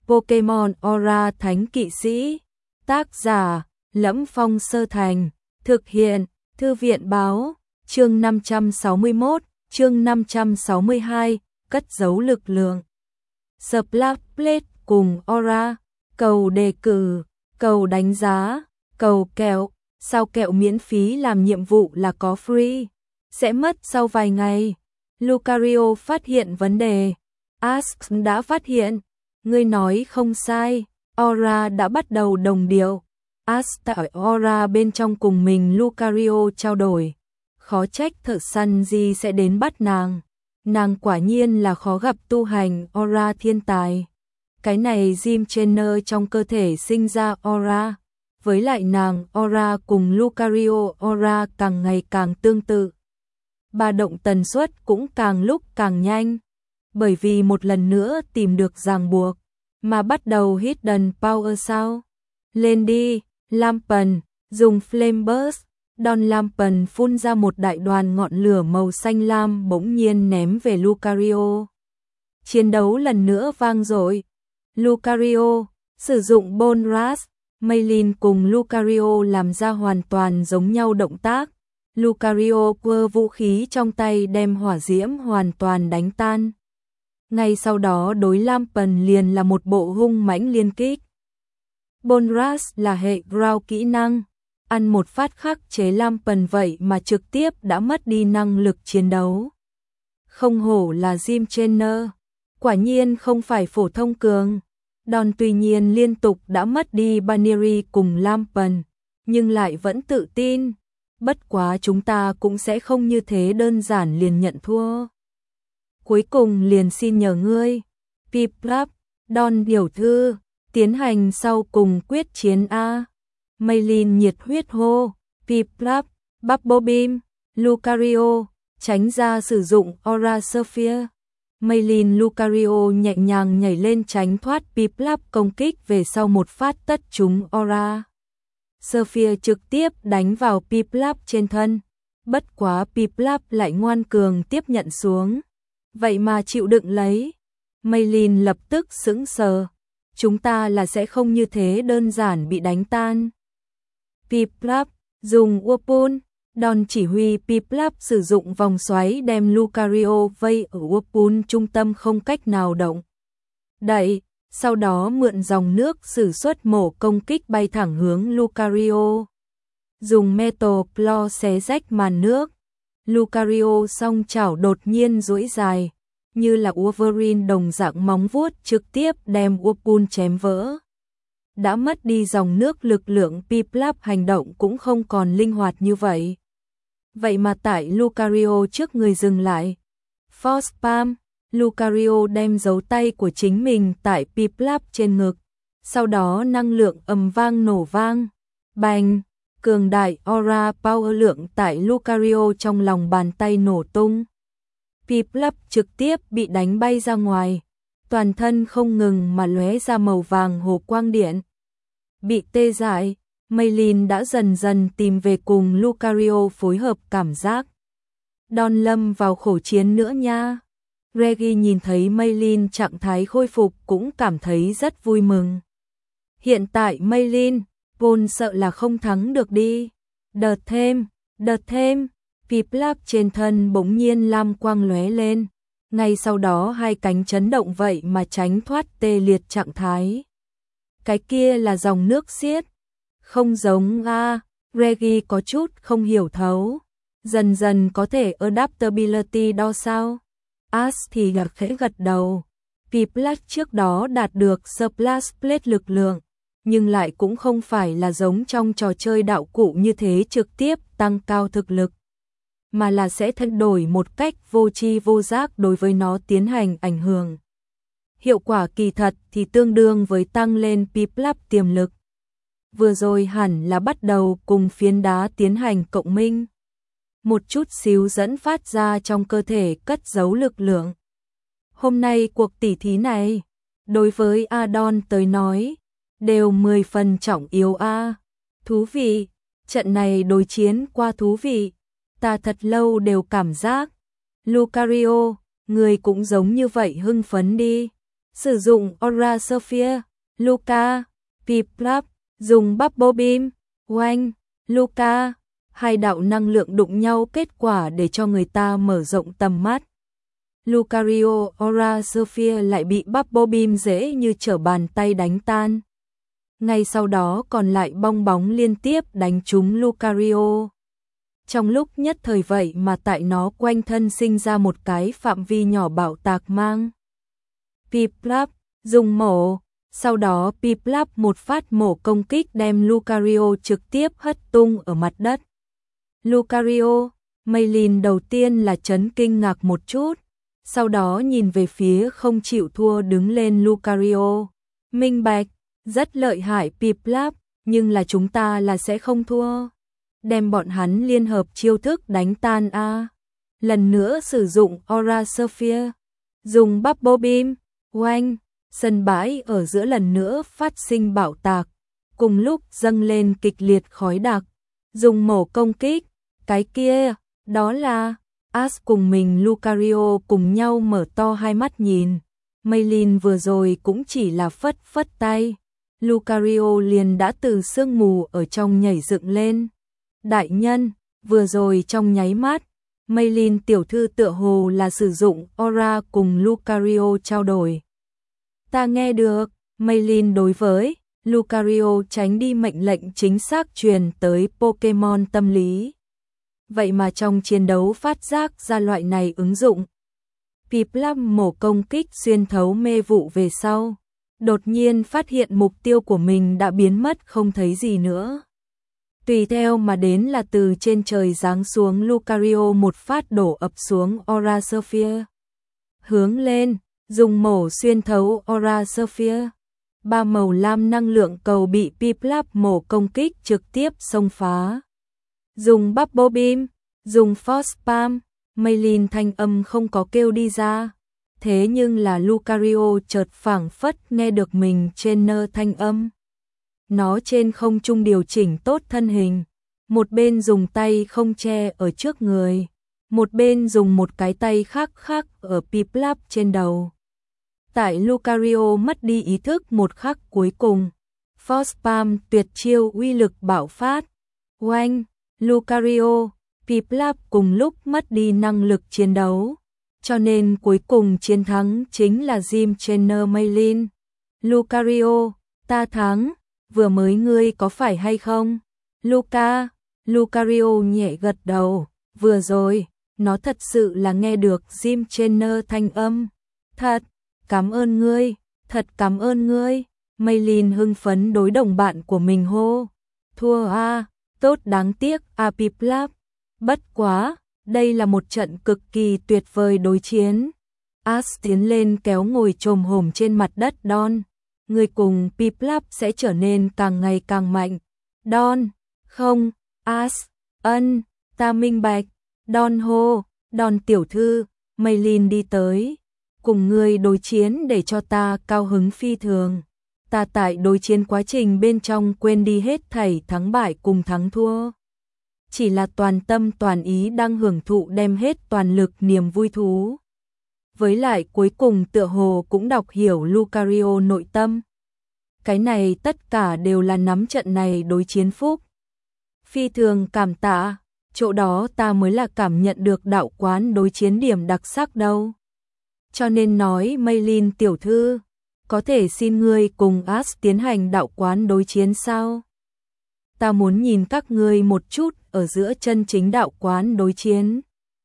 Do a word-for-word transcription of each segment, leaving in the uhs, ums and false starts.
Pokemon Aura Thánh Kỵ Sĩ. Tác giả: Lẫm Phong Sơ Thành. Thực hiện: Thư viện báo. Chương năm trăm sáu mươi mốt, chương năm trăm sáu mươi hai, cất giấu lực lượng. Splash Plate cùng Aura. Cầu đề cử, cầu đánh giá, cầu kẹo. Sao kẹo miễn phí làm nhiệm vụ là có free? Sẽ mất sau vài ngày. Lucario phát hiện vấn đề. Ask đã phát hiện. Ngươi nói không sai. Aura đã bắt đầu đồng điệu. Ask tại Aura bên trong cùng mình Lucario trao đổi. Khó trách thợ săn gì sẽ đến bắt nàng. Nàng quả nhiên là khó gặp tu hành Aura thiên tài. Cái này Jim Trainer trong cơ thể sinh ra Aura. Với lại nàng Aura cùng Lucario Aura càng ngày càng tương tự. Ba động tần suất cũng càng lúc càng nhanh. Bởi vì một lần nữa tìm được ràng buộc. Mà bắt đầu Hidden Power sao? Lên đi, Lampen, dùng Flame Burst. Don Lampen phun ra một đại đoàn ngọn lửa màu xanh lam bỗng nhiên ném về Lucario. Chiến đấu lần nữa vang dội. Lucario sử dụng Bone Rush. Maylin cùng Lucario làm ra hoàn toàn giống nhau động tác. Lucario quơ vũ khí trong tay đem hỏa diễm hoàn toàn đánh tan. Ngay sau đó đối Lampen liền là một bộ hung mãnh liên kích. Bone Rush là hệ ground kỹ năng. Ăn một phát khắc chế Lampen vậy mà trực tiếp đã mất đi năng lực chiến đấu. Không hổ là Jim Trainer. Quả nhiên không phải phổ thông cường. Don tuy nhiên liên tục đã mất đi Baneri cùng Lampen, nhưng lại vẫn tự tin. Bất quá chúng ta cũng sẽ không như thế đơn giản liền nhận thua. Cuối cùng liền xin nhờ ngươi, Piplup, Don tiểu thư, tiến hành sau cùng quyết chiến A. Maylin nhiệt huyết hô, Piplup, Bubble Beam, Lucario, tránh ra sử dụng Aura Sphere. Maylin Lucario nhẹ nhàng nhảy lên tránh thoát Piplup công kích về sau một phát tất trúng Aura Sphere trực tiếp đánh vào Piplup trên thân. Bất quá Piplup lại ngoan cường tiếp nhận xuống. Vậy mà chịu đựng lấy. Maylin lập tức sững sờ. Chúng ta là sẽ không như thế đơn giản bị đánh tan. Piplup dùng Whirlpool. Don chỉ huy Piplup sử dụng vòng xoáy đem Lucario vây ở Whirlpool trung tâm không cách nào động đậy, sau đó mượn dòng nước sử xuất mổ công kích bay thẳng hướng Lucario. Dùng Metal Claw xé rách màn nước. Lucario song chảo đột nhiên duỗi dài, như là Wolverine đồng dạng móng vuốt trực tiếp đem Whirlpool chém vỡ. Đã mất đi dòng nước lực lượng Piplup hành động cũng không còn linh hoạt như vậy. Vậy mà tại Lucario trước người dừng lại. Force Palm, Lucario đem dấu tay của chính mình tại Piplup trên ngực. Sau đó năng lượng ầm vang nổ vang. Bành, cường đại Aura Power lượng tại Lucario trong lòng bàn tay nổ tung. Piplup trực tiếp bị đánh bay ra ngoài. Toàn thân không ngừng mà lóe ra màu vàng hồ quang điện. Bị tê dại. Maylin đã dần dần tìm về cùng Lucario phối hợp cảm giác. Don lâm vào khổ chiến nữa nha. Reggie nhìn thấy Maylin trạng thái khôi phục cũng cảm thấy rất vui mừng. Hiện tại Maylin, vốn sợ là không thắng được đi. Đợt thêm, đợt thêm, Piplup trên thân bỗng nhiên lam quang lóe lên. Ngay sau đó hai cánh chấn động vậy mà tránh thoát tê liệt trạng thái. Cái kia là dòng nước xiết. Không giống a, Reggie có chút không hiểu thấu. Dần dần có thể adaptability đo sao? Ash thì gật khẽ gật đầu. Piplup trước đó đạt được Splash Plate lực lượng, nhưng lại cũng không phải là giống trong trò chơi đạo cụ như thế trực tiếp tăng cao thực lực, mà là sẽ thay đổi một cách vô tri vô giác đối với nó tiến hành ảnh hưởng. Hiệu quả kỳ thật thì tương đương với tăng lên Piplup tiềm lực. Vừa rồi hẳn là bắt đầu cùng phiến đá tiến hành cộng minh. Một chút xíu dẫn phát ra trong cơ thể cất giấu lực lượng. Hôm nay cuộc tỉ thí này, đối với Adon tới nói, đều mười phần trọng yếu a. Thú vị, trận này đối chiến qua thú vị. Ta thật lâu đều cảm giác. Lucario, người cũng giống như vậy hưng phấn đi. sử dụng Aura Sphere, Luca, Piplup, dùng Bubble Beam, Oanh, Luca, hai đạo năng lượng đụng nhau kết quả để cho người ta mở rộng tầm mắt. Lucario Aura Sphere lại bị Bubble Beam dễ như trở bàn tay đánh tan. Ngay sau đó còn lại bong bóng liên tiếp đánh trúng Lucario. Trong lúc nhất thời vậy mà tại nó quanh thân sinh ra một cái phạm vi nhỏ bạo tạc mang. Piplup, dùng mổ, sau đó Piplup một phát mổ công kích đem Lucario trực tiếp hất tung ở mặt đất. Lucario, Maylin đầu tiên là chấn kinh ngạc một chút, sau đó nhìn về phía không chịu thua đứng lên Lucario. Minh bạch, rất lợi hại Piplup, nhưng là chúng ta là sẽ không thua. Đem bọn hắn liên hợp chiêu thức đánh tan a. Lần nữa sử dụng Aura Sphere, dùng Bubble Beam, oanh, sân bãi ở giữa lần nữa phát sinh bạo tạc, cùng lúc dâng lên kịch liệt khói đặc, dùng mổ công kích, cái kia, đó là Ash cùng mình Lucario cùng nhau mở to hai mắt nhìn. Maylin vừa rồi cũng chỉ là phất phất tay, Lucario liền đã từ sương mù ở trong nhảy dựng lên. Đại nhân, vừa rồi trong nháy mắt, Maylin tiểu thư tựa hồ là sử dụng Aura cùng Lucario trao đổi. Ta nghe được, Maylin đối với Lucario tránh đi mệnh lệnh chính xác truyền tới Pokemon tâm lý. Vậy mà trong chiến đấu phát giác ra loại này ứng dụng. Piplup mổ công kích xuyên thấu mê vụ về sau, đột nhiên phát hiện mục tiêu của mình đã biến mất không thấy gì nữa. Tùy theo mà đến là từ trên trời giáng xuống Lucario một phát đổ ập xuống Aura Sphere. Hướng lên, dùng mổ xuyên thấu Aura Sphere. Ba màu lam năng lượng cầu bị Piplup mổ công kích trực tiếp xông phá. Dùng Bubble Beam, dùng Force Palm, Maylin thanh âm không có kêu đi ra. Thế nhưng là Lucario chợt phảng phất nghe được mình trên nơ thanh âm. Nó trên không trung điều chỉnh tốt thân hình, một bên dùng tay không che ở trước người, một bên dùng một cái tay khác khác ở Piplup trên đầu. Tại Lucario mất đi ý thức một khắc cuối cùng, Force Palm tuyệt chiêu uy lực bạo phát. Oanh, Lucario, Piplup cùng lúc mất đi năng lực chiến đấu, cho nên cuối cùng chiến thắng chính là Gym Trainer Maylin. Lucario, ta thắng, vừa mới ngươi có phải hay không? Luca, Lucario nhẹ gật đầu, vừa rồi, nó thật sự là nghe được Gym Trainer thanh âm. Thật, cảm ơn ngươi, thật cảm ơn ngươi. Maylin hưng phấn đối đồng bạn của mình hô. Thua a, tốt đáng tiếc a Piplup. Bất quá, đây là một trận cực kỳ tuyệt vời đối chiến. Ash tiến lên kéo ngồi chồm hổm trên mặt đất Don. Người cùng Piplup sẽ trở nên càng ngày càng mạnh. Don, không, Ash, ân, ta minh bạch. Don hô, Don tiểu thư, Maylin đi tới. Cùng ngươi đối chiến để cho ta cao hứng phi thường. Ta tại đối chiến quá trình bên trong quên đi hết thảy thắng bại cùng thắng thua. Chỉ là toàn tâm toàn ý đang hưởng thụ đem hết toàn lực niềm vui thú. Với lại cuối cùng tựa hồ cũng đọc hiểu Lucario nội tâm. Cái này tất cả đều là nắm trận này đối chiến phúc. Phi thường cảm tạ, chỗ đó ta mới là cảm nhận được đạo quán đối chiến điểm đặc sắc đâu. Cho nên nói Maylin tiểu thư, có thể xin ngươi cùng Ash tiến hành đạo quán đối chiến sao? Ta muốn nhìn các ngươi một chút ở giữa chân chính đạo quán đối chiến.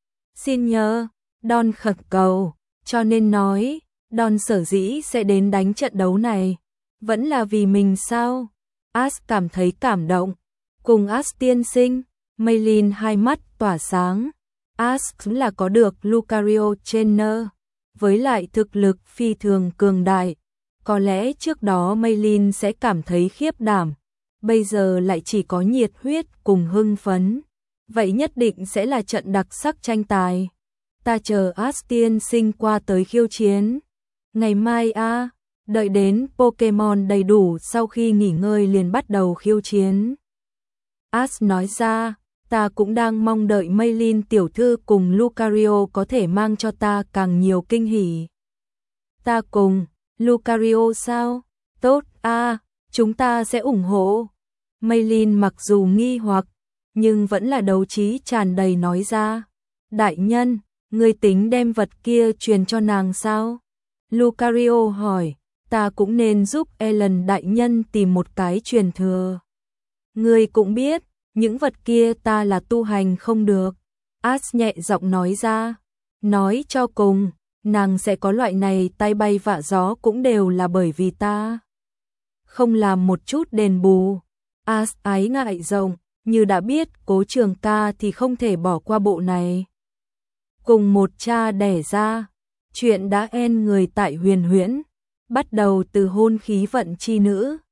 Xin nhớ, Don khẩn cầu, cho nên nói, Don sở dĩ sẽ đến đánh trận đấu này, vẫn là vì mình sao? Ash cảm thấy cảm động, cùng Ash tiên sinh, Maylin hai mắt tỏa sáng. Ash là có được Lucario Trainer, với lại thực lực phi thường cường đại. Có lẽ trước đó Maylin sẽ cảm thấy khiếp đảm, bây giờ lại chỉ có nhiệt huyết cùng hưng phấn. Vậy nhất định sẽ là trận đặc sắc tranh tài. Ta chờ Ash tiên sinh qua tới khiêu chiến. Ngày mai a, à, đợi đến Pokemon đầy đủ sau khi nghỉ ngơi liền bắt đầu khiêu chiến. Ash nói ra, ta cũng đang mong đợi Maylin tiểu thư cùng Lucario có thể mang cho ta càng nhiều kinh hỉ. Ta cùng Lucario sao? Tốt a, chúng ta sẽ ủng hộ. Maylin mặc dù nghi hoặc, nhưng vẫn là đấu trí tràn đầy nói ra. Đại nhân, người tính đem vật kia truyền cho nàng sao? Lucario hỏi, ta cũng nên giúp Ellen đại nhân tìm một cái truyền thừa. Ngươi cũng biết, những vật kia ta là tu hành không được. Ash nhẹ giọng nói ra, nói cho cùng, nàng sẽ có loại này tay bay vạ gió cũng đều là bởi vì ta không làm một chút đền bù. Ash ái ngại rộng, như đã biết Cố Trường Ca thì không thể bỏ qua bộ này. Cùng một cha đẻ ra, chuyện đã en người tại Huyền Huyễn, bắt đầu từ hôn khí vận chi nữ.